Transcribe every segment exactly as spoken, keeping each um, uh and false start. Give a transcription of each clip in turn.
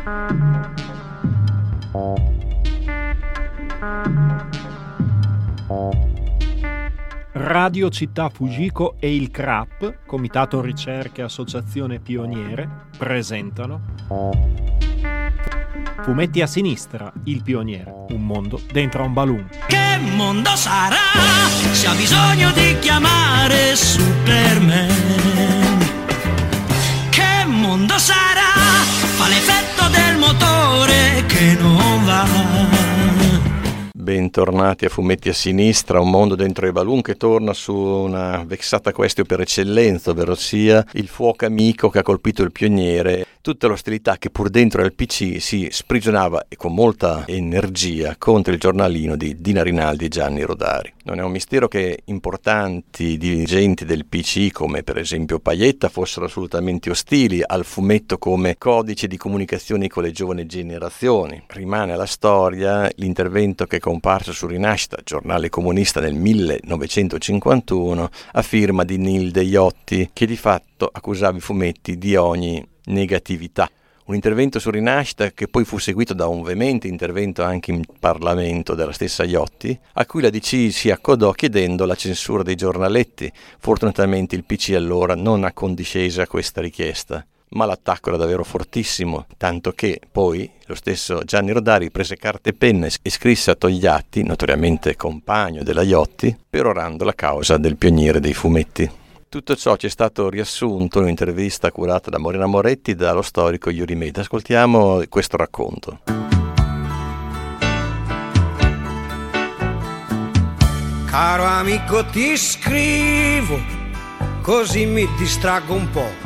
Radio Città Fujiko e il C R A P, Comitato Ricerche Associazione Pioniere, presentano Fumetti a sinistra, il pioniere, un mondo dentro a un balloon. Che mondo sarà se ha bisogno di chiamare Superman? Che mondo sarà? Fa l'effetto del motore che non va. Bentornati a Fumetti a sinistra, un mondo dentro i balloon che torna su una vexata questio per eccellenza, ovvero sia il fuoco amico che ha colpito il pioniere, tutta l'ostilità che pur dentro del P C si sprigionava e con molta energia contro il giornalino di Dina Rinaldi e Gianni Rodari. Non è un mistero che importanti dirigenti del P C, come per esempio Pajetta, fossero assolutamente ostili al fumetto come codice di comunicazione con le giovani generazioni. Rimane alla storia l'intervento che è comparso su Rinascita, giornale comunista nel millenovecentocinquantuno, a firma di Nil Deiotti, che di fatto accusava i fumetti di ogni negatività. Un intervento su Rinascita che poi fu seguito da un veemente intervento anche in Parlamento della stessa Iotti, a cui la D C si accodò chiedendo la censura dei giornaletti. Fortunatamente il P C allora non accondiscese a questa richiesta. Ma l'attacco era davvero fortissimo, tanto che poi lo stesso Gianni Rodari prese carta e penna e scrisse a Togliatti, notoriamente compagno della Iotti, perorando la causa del pioniere dei fumetti. Tutto ciò ci è stato riassunto in un'intervista curata da Morena Moretti dallo storico Yuri Meda. Ascoltiamo questo racconto. Caro amico, ti scrivo, così mi distraggo un po'.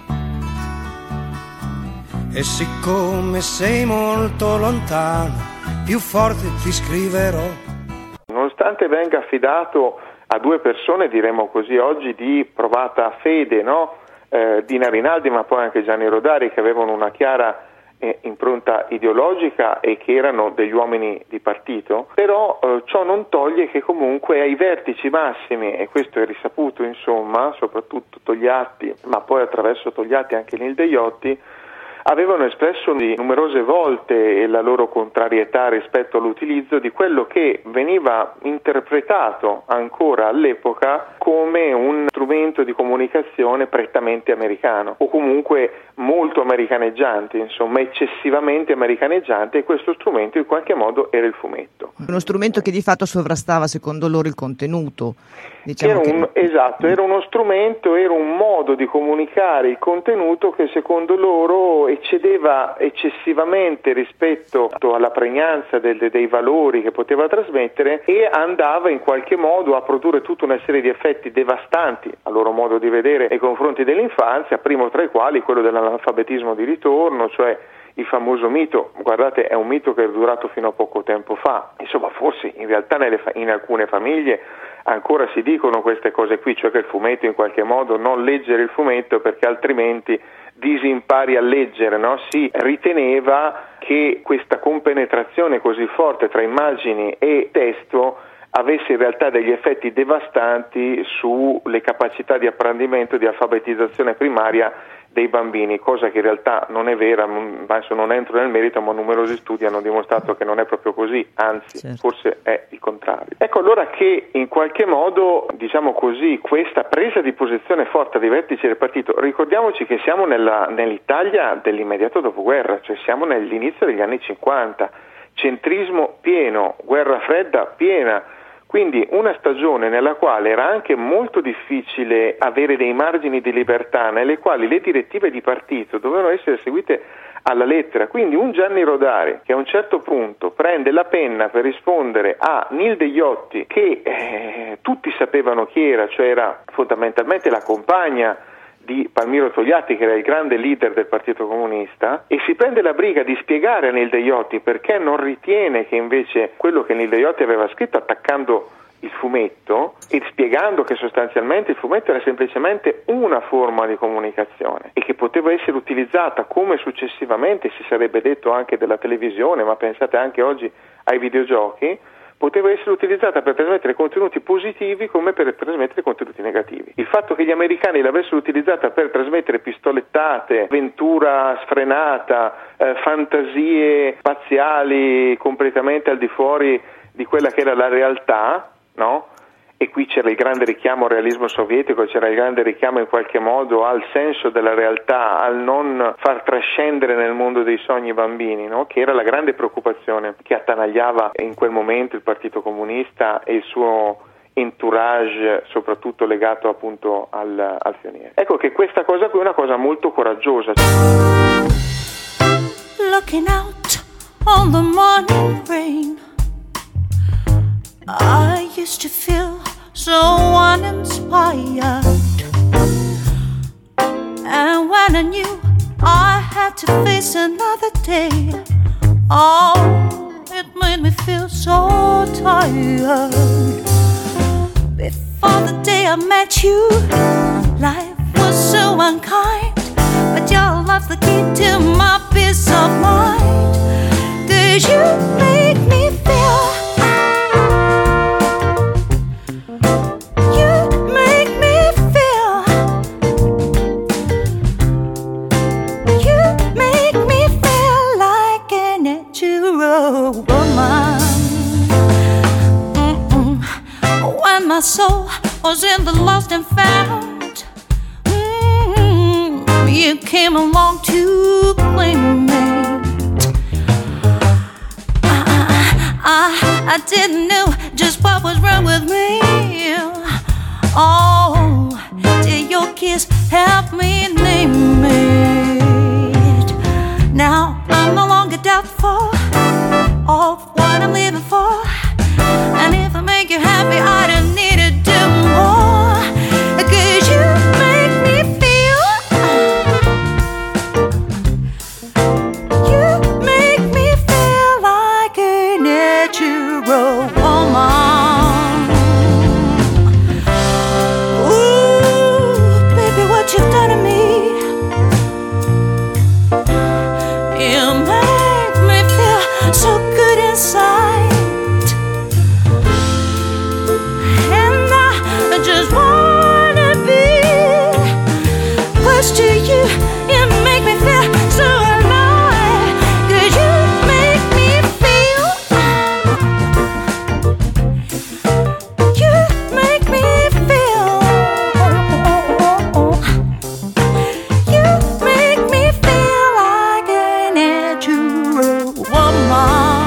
E siccome sei molto lontano, più forte ti scriverò. Nonostante venga affidato a due persone, diremmo così oggi, di provata fede, no? Eh, Dina Rinaldi ma poi anche Gianni Rodari, che avevano una chiara eh, impronta ideologica e che erano degli uomini di partito, però eh, ciò non toglie che comunque ai vertici massimi, e questo è risaputo insomma, soprattutto Togliatti, ma poi attraverso Togliatti anche Nil Deiotti, avevano espresso numerose volte la loro contrarietà rispetto all'utilizzo di quello che veniva interpretato ancora all'epoca come un strumento di comunicazione prettamente americano, o comunque molto americaneggiante, insomma eccessivamente americaneggiante, e questo strumento in qualche modo era il fumetto. Uno strumento che di fatto sovrastava secondo loro il contenuto. Diciamo era un, che... Esatto, era uno strumento, era un modo di comunicare il contenuto che secondo loro eccedeva eccessivamente rispetto alla pregnanza del, dei valori che poteva trasmettere, e andava in qualche modo a produrre tutta una serie di effetti devastanti a loro modo di vedere nei confronti dell'infanzia, primo tra i quali quello dell'analfabetismo di ritorno, cioè il famoso mito. Guardate, è un mito che è durato fino a poco tempo fa, insomma forse in realtà nelle, in alcune famiglie ancora si dicono queste cose qui, cioè che il fumetto in qualche modo, non leggere il fumetto perché altrimenti disimpari a leggere, no? Si riteneva che questa compenetrazione così forte tra immagini e testo avesse in realtà degli effetti devastanti sulle capacità di apprendimento e di alfabetizzazione primaria dei bambini, cosa che in realtà non è vera. Adesso non entro nel merito, ma numerosi studi hanno dimostrato che non è proprio così, anzi certo, forse è il contrario. Ecco allora che in qualche modo, diciamo così, questa presa di posizione forte dei vertici del partito, ricordiamoci che siamo nella, nell'Italia dell'immediato dopoguerra, cioè siamo nell'inizio degli anni cinquanta, centrismo pieno, guerra fredda piena, quindi una stagione nella quale era anche molto difficile avere dei margini di libertà, nelle quali le direttive di partito dovevano essere seguite alla lettera. Quindi un Gianni Rodari che a un certo punto prende la penna per rispondere a Nil Deiotti, che eh, tutti sapevano chi era, cioè era fondamentalmente la compagna di Palmiro Togliatti, che era il grande leader del Partito Comunista, e si prende la briga di spiegare a Nil Deiotti perché non ritiene che invece quello che Nil Deiotti aveva scritto, attaccando il fumetto e spiegando che sostanzialmente il fumetto era semplicemente una forma di comunicazione e che poteva essere utilizzata, come successivamente si sarebbe detto anche della televisione, ma pensate anche oggi ai videogiochi, poteva essere utilizzata per trasmettere contenuti positivi come per trasmettere contenuti negativi. Il fatto che gli americani l'avessero utilizzata per trasmettere pistolettate, avventura sfrenata, eh, fantasie spaziali completamente al di fuori di quella che era la realtà, no? E qui c'era il grande richiamo al realismo sovietico, c'era il grande richiamo in qualche modo al senso della realtà, al non far trascendere nel mondo dei sogni i bambini, no? Che era la grande preoccupazione che attanagliava in quel momento il Partito Comunista e il suo entourage, soprattutto legato appunto al, al Pioniere. Ecco che questa cosa qui è una cosa molto coraggiosa. Looking out on the morning rain, I used to feel so uninspired, and when I knew I had to face another day, oh, it made me feel so tired. Before the day I met you, life was so unkind, but your love's the key to my peace of mind, 'cause you make me feel, woman. Mm-mm. When my soul was in the lost and found, mm-mm, you came along to claim me. I, I, I didn't know just what was wrong with me. Oh, did your kiss help me name it? Now I'm no longer doubtful of what I'm living for, and if I make you happy, I don't need to do more, 'cause you make me feel, you make me feel like a natural woman. Ooh, baby, what you've done to me, you make me feel so good inside, and I just wanna be close to you. You make me feel so alive, 'cause you make me feel, you make me feel, you make me feel like a natural woman.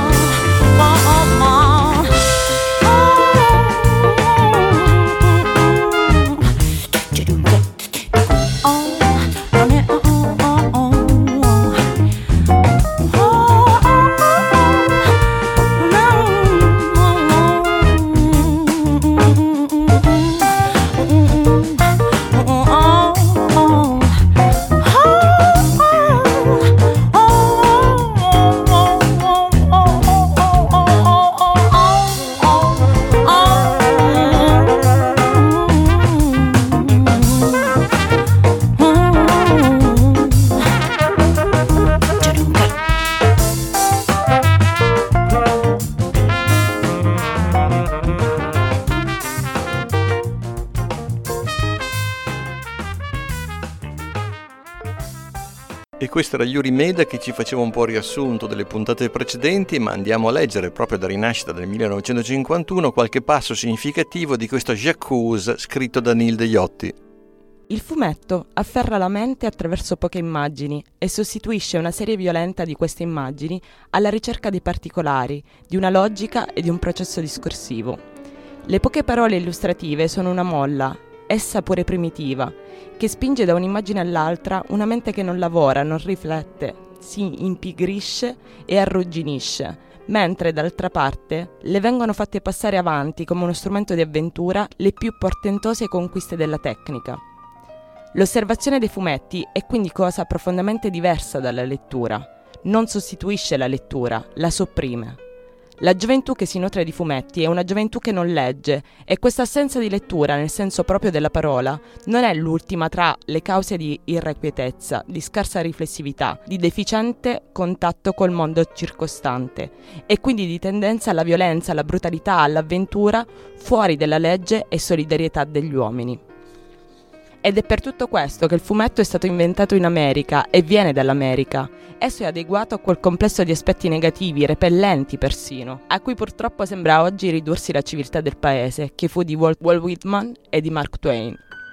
E questo era Yuri Meda che ci faceva un po' riassunto delle puntate precedenti, ma andiamo a leggere proprio da Rinascita del millenovecentocinquantuno qualche passo significativo di questo J'accuse scritto da Neil Dejotti. Il fumetto afferra la mente attraverso poche immagini e sostituisce una serie violenta di queste immagini alla ricerca dei particolari, di una logica e di un processo discorsivo. Le poche parole illustrative sono una molla, essa pure primitiva, che spinge da un'immagine all'altra una mente che non lavora, non riflette, si impigrisce e arrugginisce, mentre d'altra parte le vengono fatte passare avanti come uno strumento di avventura le più portentose conquiste della tecnica. L'osservazione dei fumetti è quindi cosa profondamente diversa dalla lettura, non sostituisce la lettura, la sopprime. La gioventù che si nutre di fumetti è una gioventù che non legge, e questa assenza di lettura, nel senso proprio della parola, non è l'ultima tra le cause di irrequietezza, di scarsa riflessività, di deficiente contatto col mondo circostante, e quindi di tendenza alla violenza, alla brutalità, all'avventura, fuori della legge e solidarietà degli uomini. Ed è per tutto questo che il fumetto è stato inventato in America e viene dall'America. Esso è adeguato a quel complesso di aspetti negativi, repellenti persino, a cui purtroppo sembra oggi ridursi la civiltà del paese, che fu di Walt Whitman e di Mark Twain.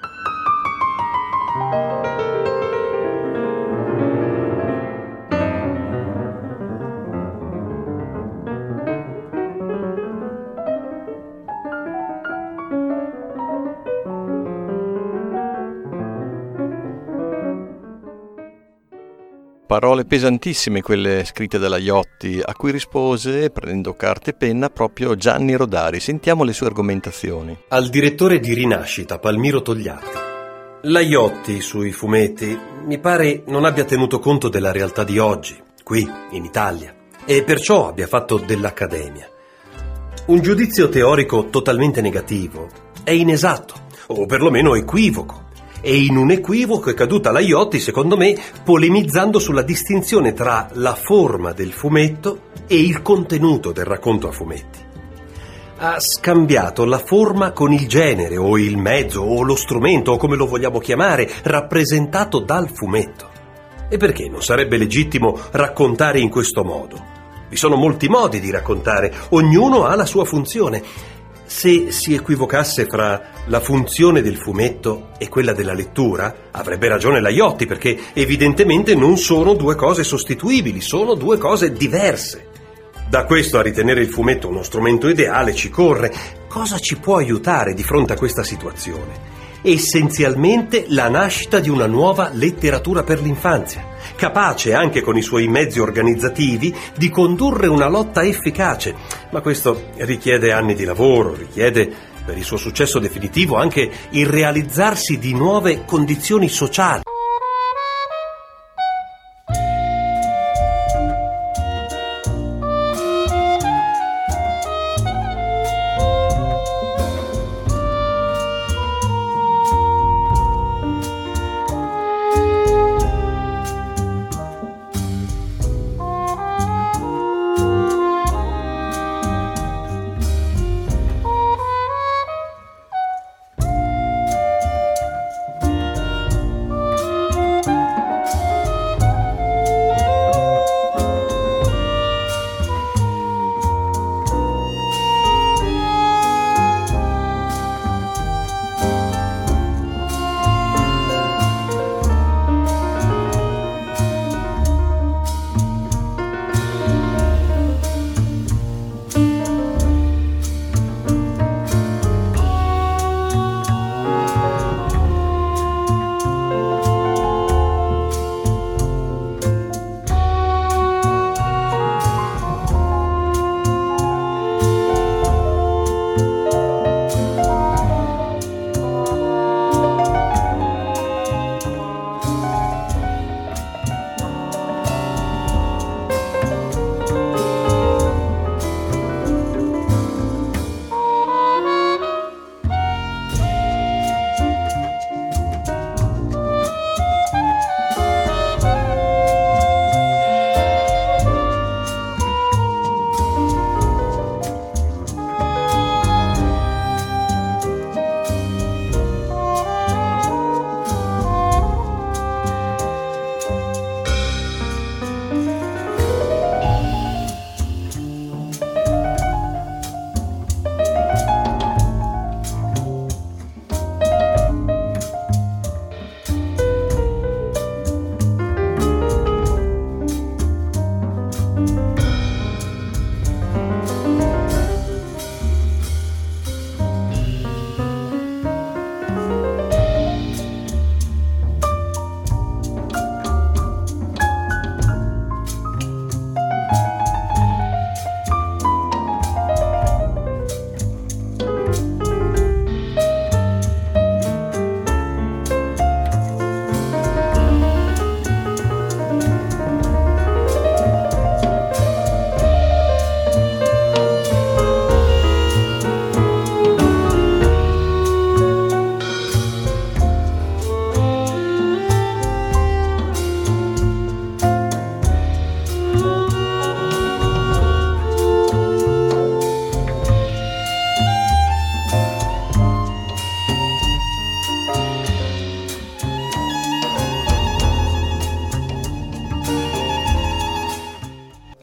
Parole pesantissime quelle scritte dalla Iotti, a cui rispose, prendendo carta e penna, proprio Gianni Rodari. Sentiamo le sue argomentazioni. Al direttore di Rinascita, Palmiro Togliatti. La Iotti, sui fumetti, mi pare non abbia tenuto conto della realtà di oggi, qui, in Italia, e perciò abbia fatto dell'accademia. Un giudizio teorico totalmente negativo è inesatto, o perlomeno equivoco. E in un equivoco è caduta la Iotti, secondo me, polemizzando sulla distinzione tra la forma del fumetto e il contenuto del racconto a fumetti. Ha scambiato la forma con il genere, o il mezzo, o lo strumento, o come lo vogliamo chiamare, rappresentato dal fumetto. E perché non sarebbe legittimo raccontare in questo modo? Vi sono molti modi di raccontare, ognuno ha la sua funzione. Se si equivocasse fra la funzione del fumetto e quella della lettura, avrebbe ragione la Iotti, perché evidentemente non sono due cose sostituibili, sono due cose diverse. Da questo a ritenere il fumetto uno strumento ideale ci corre. Cosa ci può aiutare di fronte a questa situazione? Essenzialmente la nascita di una nuova letteratura per l'infanzia, capace anche con i suoi mezzi organizzativi di condurre una lotta efficace. Ma questo richiede anni di lavoro, richiede per il suo successo definitivo anche il realizzarsi di nuove condizioni sociali.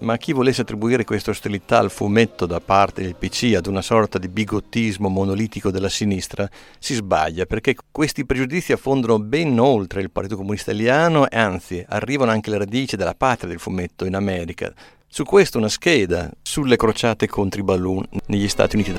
Ma chi volesse attribuire questa ostilità al fumetto da parte del P C ad una sorta di bigottismo monolitico della sinistra si sbaglia, perché questi pregiudizi affondano ben oltre il Partito Comunista Italiano e anzi arrivano anche alle radici della patria del fumetto in America. Su questo una scheda sulle crociate contro i balloon negli Stati Uniti.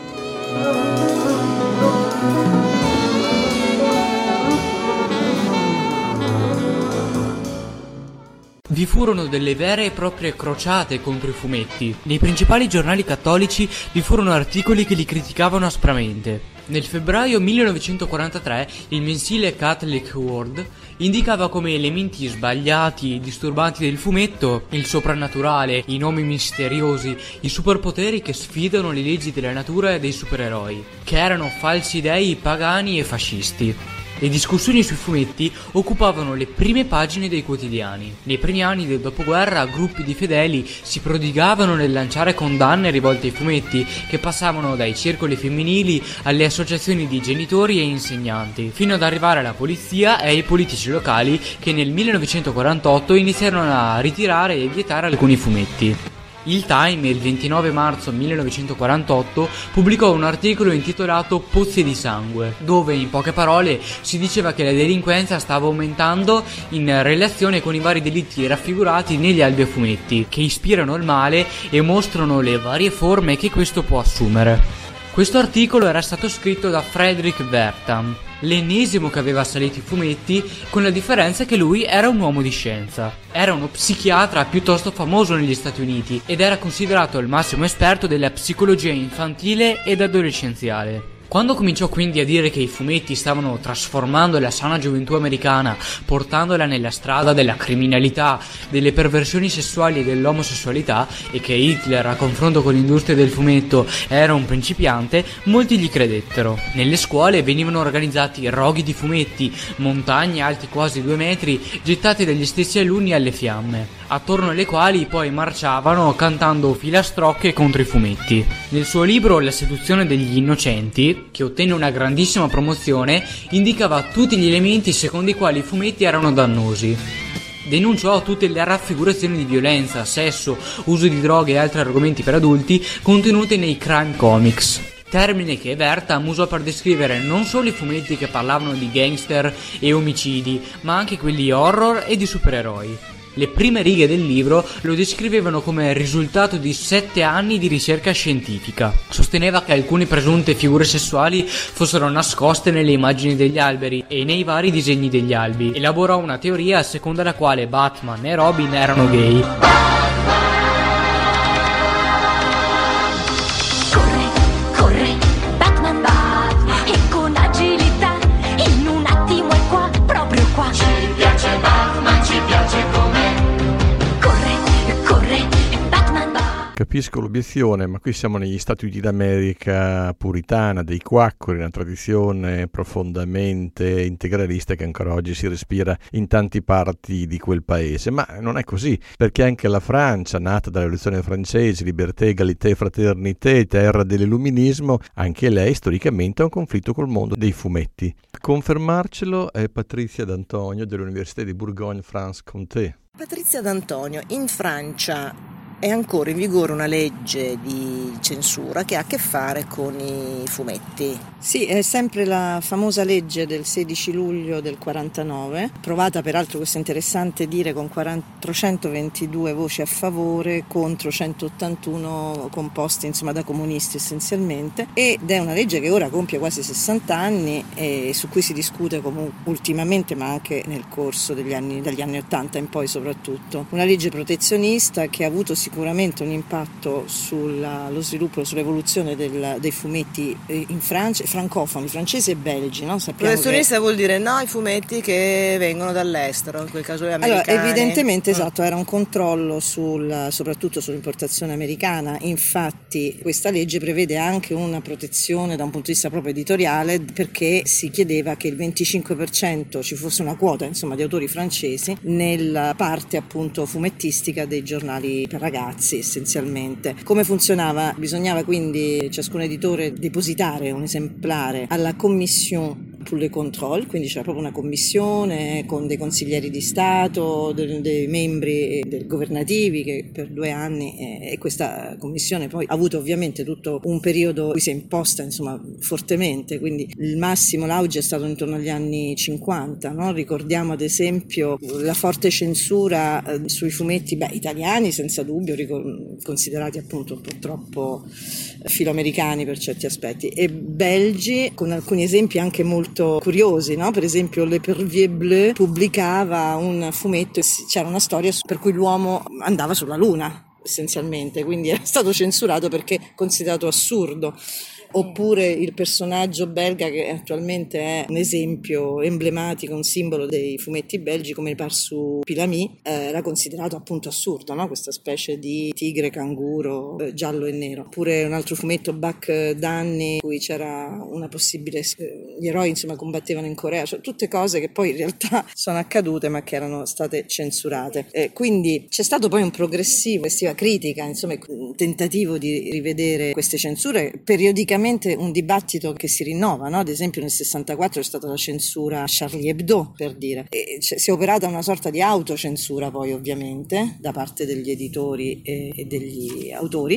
Vi furono delle vere e proprie crociate contro i fumetti. Nei principali giornali cattolici vi furono articoli che li criticavano aspramente. Nel febbraio millenovecentoquarantatré il mensile Catholic World indicava come elementi sbagliati e disturbanti del fumetto il soprannaturale, i nomi misteriosi, i superpoteri che sfidano le leggi della natura e dei supereroi, che erano falsi dei pagani e fascisti. Le discussioni sui fumetti occupavano le prime pagine dei quotidiani. Nei primi anni del dopoguerra gruppi di fedeli si prodigavano nel lanciare condanne rivolte ai fumetti, che passavano dai circoli femminili alle associazioni di genitori e insegnanti, fino ad arrivare alla polizia e ai politici locali che nel millenovecentoquarantotto iniziarono a ritirare e vietare alcuni fumetti. Il Time, il ventinove marzo millenovecentoquarantotto, pubblicò un articolo intitolato Pozzi di sangue, dove in poche parole si diceva che la delinquenza stava aumentando in relazione con i vari delitti raffigurati negli albi a fumetti, che ispirano il male e mostrano le varie forme che questo può assumere. Questo articolo era stato scritto da Frederick Wertham, l'ennesimo che aveva assalito i fumetti, con la differenza che lui era un uomo di scienza. Era uno psichiatra piuttosto famoso negli Stati Uniti ed era considerato il massimo esperto della psicologia infantile ed adolescenziale. Quando cominciò quindi a dire che i fumetti stavano trasformando la sana gioventù americana, portandola nella strada della criminalità, delle perversioni sessuali e dell'omosessualità, e che Hitler, a confronto con l'industria del fumetto, era un principiante, molti gli credettero. Nelle scuole venivano organizzati roghi di fumetti, montagne alti quasi due metri, gettate dagli stessi alunni alle fiamme, attorno alle quali poi marciavano cantando filastrocche contro i fumetti. Nel suo libro La seduzione degli innocenti, che ottenne una grandissima promozione, indicava tutti gli elementi secondo i quali i fumetti erano dannosi. Denunciò tutte le raffigurazioni di violenza, sesso, uso di droghe e altri argomenti per adulti contenute nei crime comics, termine che Wertham usò per descrivere non solo i fumetti che parlavano di gangster e omicidi, ma anche quelli horror e di supereroi. Le prime righe del libro lo descrivevano come risultato di sette anni di ricerca scientifica. Sosteneva che alcune presunte figure sessuali fossero nascoste nelle immagini degli alberi e nei vari disegni degli albi. Elaborò una teoria secondo la quale Batman e Robin erano gay. Corre, corre, Batman va, e con agilità, in un attimo è qua, proprio qua. Ci piace Batman, ci piace come. Capisco l'obiezione, ma qui siamo negli Stati Uniti d'America puritana, dei quacqueri, una tradizione profondamente integralista che ancora oggi si respira in tanti parti di quel paese. Ma non è così, perché anche la Francia, nata dalla rivoluzione francese, libertà, egalité, fraternité, terra dell'illuminismo, anche lei storicamente ha un conflitto col mondo dei fumetti. A confermarcelo è Patrizia D'Antonio dell'Università di Bourgogne-Franche-Comté. Patrizia D'Antonio, in Francia è ancora in vigore una legge di censura che ha a che fare con i fumetti. Sì, è sempre la famosa legge del sedici luglio del quarantanove, approvata peraltro, questo è interessante dire, con quattrocentoventidue voci a favore contro centottantuno composte insomma da comunisti essenzialmente, ed è una legge che ora compie quasi sessanta anni e su cui si discute comunque ultimamente, ma anche nel corso degli anni, dagli anni ottanta in poi soprattutto. Una legge protezionista che ha avuto sicuramente un impatto sullo sviluppo, sull'evoluzione del, dei fumetti in Francia, francofoni, francesi e belgi, no? Protezionista che... vuol dire no ai fumetti che vengono dall'estero, in quel caso gli americani. Allora, evidentemente, mm. esatto, era un controllo sul, soprattutto sull'importazione americana. Infatti questa legge prevede anche una protezione da un punto di vista proprio editoriale, perché si chiedeva che il venticinque per cento ci fosse una quota insomma di autori francesi nella parte appunto fumettistica dei giornali per ragazzi essenzialmente. Come funzionava? Bisognava quindi ciascun editore depositare un esemplare alla Commission pour le contrôle, quindi c'era proprio una commissione con dei consiglieri di Stato, dei, dei membri del governativi che per due anni e, e questa commissione poi ha avuto ovviamente tutto un periodo in cui si è imposta insomma fortemente, quindi il massimo, l'auge è stato intorno agli anni cinquanta, no? Ricordiamo ad esempio la forte censura eh, sui fumetti beh, italiani senza dubbio, ricor- considerati appunto un po' troppo filoamericani per certi aspetti, e belgi con alcuni esempi anche molto curiosi, no? Per esempio L'Épervier Bleu pubblicava un fumetto, c'era una storia per cui l'uomo andava sulla luna essenzialmente, quindi è stato censurato perché considerato assurdo. Oppure il personaggio belga che attualmente è un esempio emblematico, un simbolo dei fumetti belgi come Parsu Pilami, eh, era considerato appunto assurdo, no? Questa specie di tigre canguro eh, giallo e nero. Oppure un altro fumetto, Buck Danny, in cui c'era una possibile, eh, gli eroi insomma combattevano in Corea, cioè tutte cose che poi in realtà sono accadute ma che erano state censurate. Eh, quindi c'è stato poi un progressivo, questa critica, insomma un tentativo di rivedere queste censure, periodicamente un dibattito che si rinnova, no? Ad esempio nel sessantaquattro c'è stata la censura a Charlie Hebdo, per dire, e si è operata una sorta di autocensura poi ovviamente da parte degli editori e, e degli autori,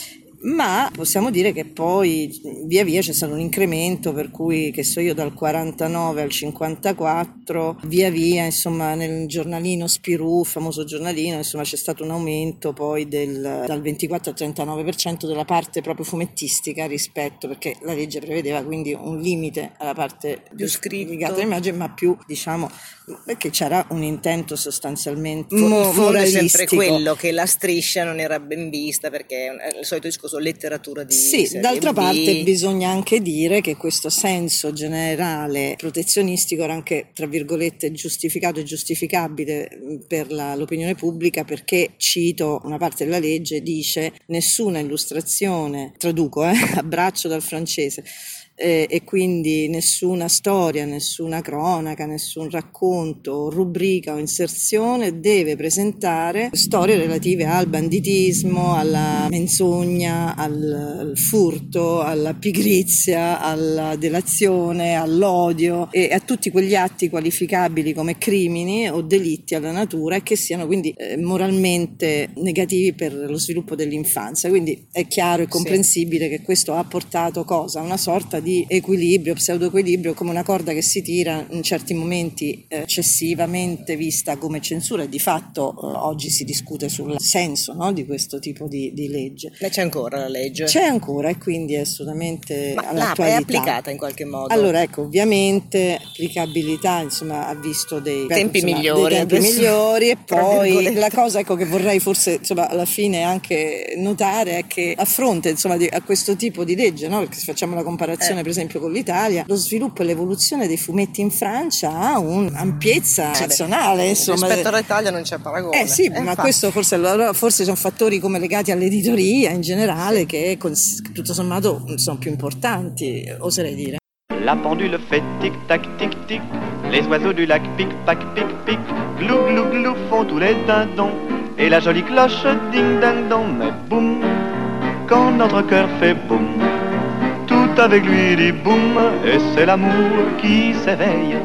ma possiamo dire che poi via via c'è stato un incremento, per cui che so io dal quarantanove al cinquantaquattro via via insomma nel giornalino Spirou, famoso giornalino, insomma c'è stato un aumento poi del, dal ventiquattro al trentanove per cento della parte proprio fumettistica rispetto, perché la legge prevedeva quindi un limite alla parte più scritta all'immagine, ma più diciamo perché c'era un intento sostanzialmente Mo, moralistico. Sempre quello che la striscia non era ben vista perché è il solito discorso letteratura di sì, d'altra B. parte bisogna anche dire che questo senso generale protezionistico era anche tra virgolette giustificato e giustificabile per la, l'opinione pubblica, perché cito una parte della legge, dice nessuna illustrazione, traduco eh, abbraccio dal francese, Eh, e quindi nessuna storia, nessuna cronaca, nessun racconto, rubrica o inserzione deve presentare storie relative al banditismo, alla menzogna, al, al furto, alla pigrizia, alla delazione, all'odio e a tutti quegli atti qualificabili come crimini o delitti alla natura e che siano quindi eh, moralmente negativi per lo sviluppo dell'infanzia. Quindi è chiaro e comprensibile sì. che questo ha portato cosa? Una sorta di equilibrio, pseudo-equilibrio, come una corda che si tira in certi momenti eh, eccessivamente vista come censura, e di fatto eh, oggi si discute sul senso, no, di questo tipo di, di legge. Ma c'è ancora la legge? C'è ancora e quindi è assolutamente Ma all'attualità. è applicata in qualche modo? Allora ecco, ovviamente l'applicabilità insomma ha visto dei tempi insomma, migliori, dei tempi migliori e poi la cosa ecco che vorrei forse insomma alla fine anche notare è che a fronte insomma di, a questo tipo di legge, no, perché se facciamo la comparazione eh. per esempio con l'Italia, lo sviluppo e l'evoluzione dei fumetti in Francia ha un'ampiezza eccezionale, insomma. Rispetto all'Italia non c'è paragone. Eh sì, eh, ma infatti. questo forse, forse sono fattori come legati all'editoria in generale sì. che tutto sommato sono più importanti, oserei dire. La pendule fait tic-tac, tic-tic, les oiseaux du lac pic-pac, pic-pic, glou glou glou font tous les dindons, et la jolie cloche ding-ding-dong, mais boum, quand notre cœur fait boum, tout avec lui dit boum, et c'est l'amour qui s'éveille.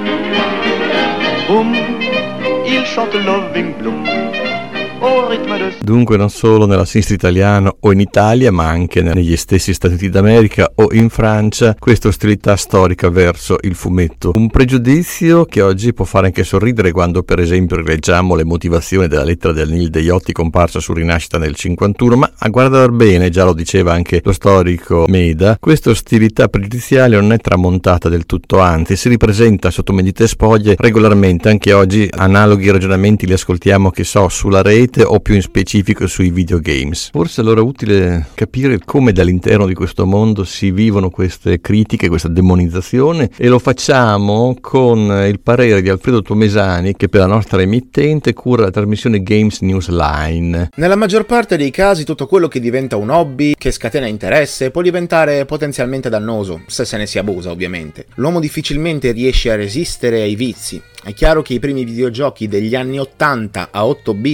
Boum, il chante Loving Bloom. Dunque non solo nella sinistra italiana o in Italia, ma anche negli stessi Stati Uniti d'America o in Francia, questa ostilità storica verso il fumetto. Un pregiudizio che oggi può fare anche sorridere quando per esempio rileggiamo le motivazioni della lettera del Nil Deiotti comparsa su Rinascita nel cinquantuno, ma a guardar bene, già lo diceva anche lo storico Meda, questa ostilità pregiudiziale non è tramontata del tutto, anzi si ripresenta sotto medite spoglie regolarmente. Anche oggi analoghi ragionamenti li ascoltiamo, che so, sulla rete o più in specifico sui videogames. Forse allora è utile capire come dall'interno di questo mondo si vivono queste critiche, questa demonizzazione, e lo facciamo con il parere di Alfredo Tomesani, che per la nostra emittente cura la trasmissione Games Newsline. Nella maggior parte dei casi tutto quello che diventa un hobby, che scatena interesse, può diventare potenzialmente dannoso, se se ne si abusa ovviamente. L'uomo difficilmente riesce a resistere ai vizi. È chiaro che i primi videogiochi degli anni ottanta a otto bit erano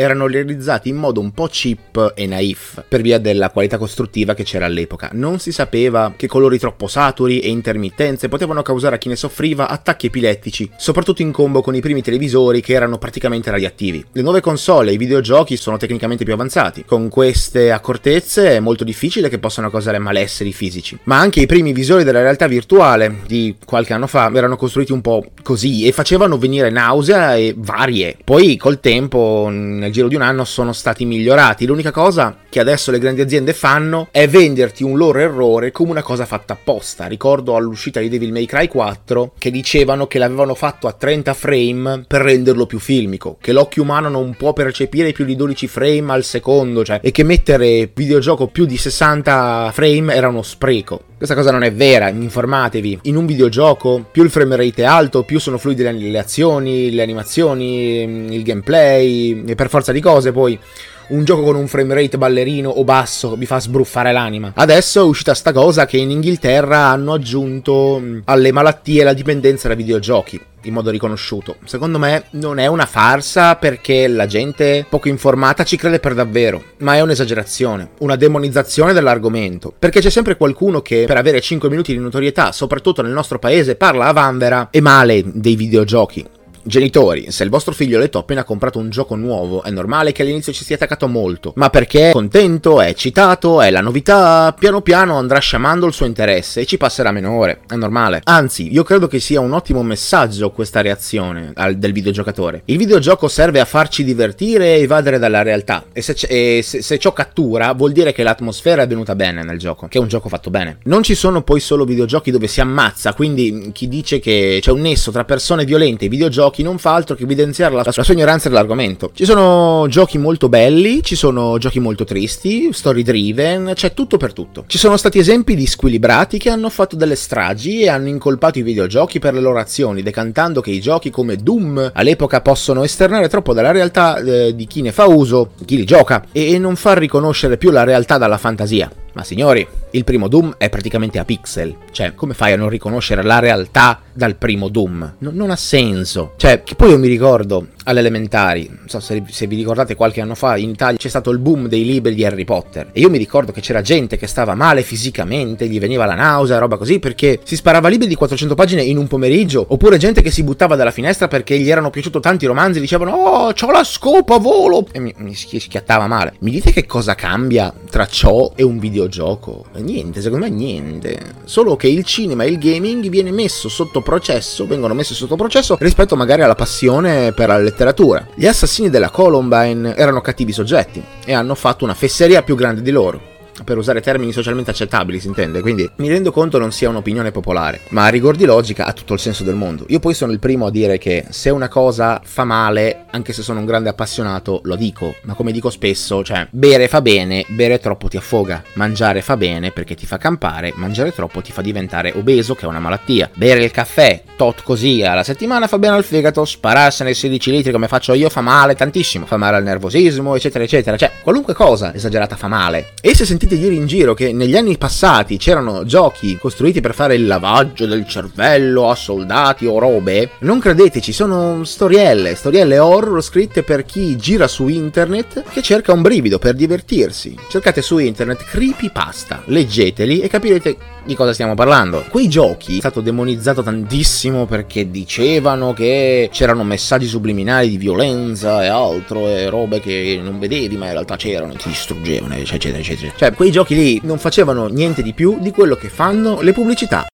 erano realizzati in modo un po' cheap e naif, per via della qualità costruttiva che c'era all'epoca. Non si sapeva che colori troppo saturi e intermittenze potevano causare a chi ne soffriva attacchi epilettici, soprattutto in combo con i primi televisori che erano praticamente radioattivi. Le nuove console e i videogiochi sono tecnicamente più avanzati. Con queste accortezze è molto difficile che possano causare malesseri fisici. Ma anche i primi visori della realtà virtuale di qualche anno fa erano costruiti un po' così e facevano venire nausea e varie. Poi col tempo, nel giro di un anno, sono stati migliorati. L'unica cosa che adesso le grandi aziende fanno è venderti un loro errore come una cosa fatta apposta. Ricordo all'uscita di Devil May Cry quattro che dicevano che l'avevano fatto a trenta frame per renderlo più filmico, che l'occhio umano non può percepire più di dodici frame al secondo, cioè, e che mettere videogioco più di sessanta frame era uno spreco. Questa cosa non è vera, informatevi. In un videogioco più il frame rate è alto, più sono fluide le azioni, le animazioni, il gameplay, e per forza di cose poi un gioco con un frame rate ballerino o basso vi fa sbruffare l'anima. Adesso è uscita sta cosa che in Inghilterra hanno aggiunto alle malattie la dipendenza da videogiochi in modo riconosciuto. Secondo me non è una farsa, perché la gente poco informata ci crede per davvero, ma è un'esagerazione, una demonizzazione dell'argomento, perché c'è sempre qualcuno che per avere cinque minuti di notorietà, soprattutto nel nostro paese, parla a vanvera e male dei videogiochi. Genitori, se il vostro figlioletto ha appena comprato un gioco nuovo, è normale che all'inizio ci sia attaccato molto, ma perché è contento, è eccitato, è la novità, piano piano andrà sciamando il suo interesse e ci passerà meno ore, è normale. Anzi, io credo che sia un ottimo messaggio questa reazione al, del videogiocatore. Il videogioco serve a farci divertire e evadere dalla realtà, e, se, e se, se ciò cattura vuol dire che l'atmosfera è venuta bene nel gioco, che è un gioco fatto bene. Non ci sono poi solo videogiochi dove si ammazza, quindi chi dice che c'è un nesso tra persone violente e videogiochi non fa altro che evidenziare la, la sua ignoranza dell'argomento. Ci sono giochi molto belli, ci sono giochi molto tristi, story driven, c'è tutto per tutto. Ci sono stati esempi di squilibrati che hanno fatto delle stragi e hanno incolpato i videogiochi per le loro azioni, decantando che i giochi come Doom all'epoca possono esternare troppo dalla realtà eh, di chi ne fa uso, chi li gioca, e, e non far riconoscere più la realtà dalla fantasia. Ma signori, il primo Doom è praticamente a pixel, cioè come fai a non riconoscere la realtà dal primo Doom? No, non ha senso. Cioè, che poi io mi ricordo alle elementari, non so se, se vi ricordate, qualche anno fa in Italia c'è stato il boom dei libri di Harry Potter, e io mi ricordo che c'era gente che stava male fisicamente, gli veniva la nausea, roba così, perché si sparava libri di quattrocento pagine in un pomeriggio, oppure gente che si buttava dalla finestra perché gli erano piaciuti tanti romanzi, dicevano "Oh, c'ho la scopa a volo", e mi, mi schiattava male. Mi dite che cosa cambia tra ciò e un videogioco? Gioco? Niente, secondo me niente. Solo che il cinema e il gaming viene messo sotto processo, vengono messi sotto processo rispetto magari alla passione per la letteratura. Gli assassini della Columbine erano cattivi soggetti e hanno fatto una fesseria più grande di loro, per usare termini socialmente accettabili, si intende. Quindi mi rendo conto non sia un'opinione popolare, ma a rigor di logica ha tutto il senso del mondo. Io poi sono il primo a dire che se una cosa fa male, anche se sono un grande appassionato, lo dico, ma come dico spesso, cioè bere fa bene, bere troppo ti affoga, mangiare fa bene perché ti fa campare, mangiare troppo ti fa diventare obeso, che è una malattia, bere il caffè tot così alla settimana fa bene al fegato, spararsene sedici litri come faccio io fa male tantissimo, fa male al nervosismo, eccetera eccetera. Cioè qualunque cosa esagerata fa male. E se sentite dire in giro che negli anni passati c'erano giochi costruiti per fare il lavaggio del cervello a soldati o robe, non credeteci, sono storielle, storielle horror scritte per chi gira su internet che cerca un brivido per divertirsi. Cercate su internet creepypasta, leggeteli e capirete di cosa stiamo parlando. Quei giochi è stato demonizzato tantissimo perché dicevano che c'erano messaggi subliminali di violenza e altro e robe che non vedevi ma in realtà c'erano e ti distruggevano, eccetera eccetera. Cioè quei giochi lì non facevano niente di più di quello che fanno le pubblicità.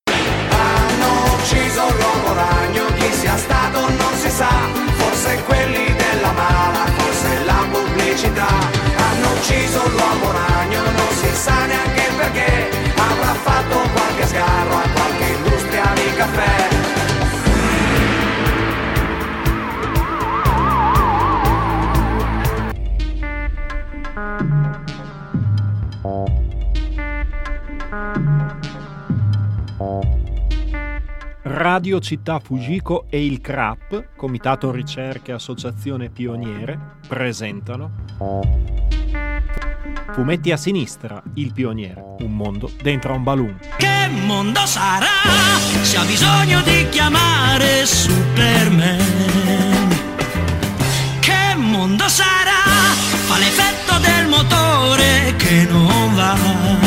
Hanno ucciso l'uomo ragno, chi sia stato non si sa, forse quelli della mala, forse la pubblicità. Hanno ucciso l'uomo ragno, non si sa neanche perché, avrà fatto qualche sgarro a qualche industria di caffè. Radio Città Fujiko e il C R A P, Comitato Ricerche Associazione Pioniere, presentano Fumetti a sinistra, il pioniere, un mondo dentro a un balloon. Che mondo sarà se ha bisogno di chiamare Superman? Che mondo sarà motore che non va.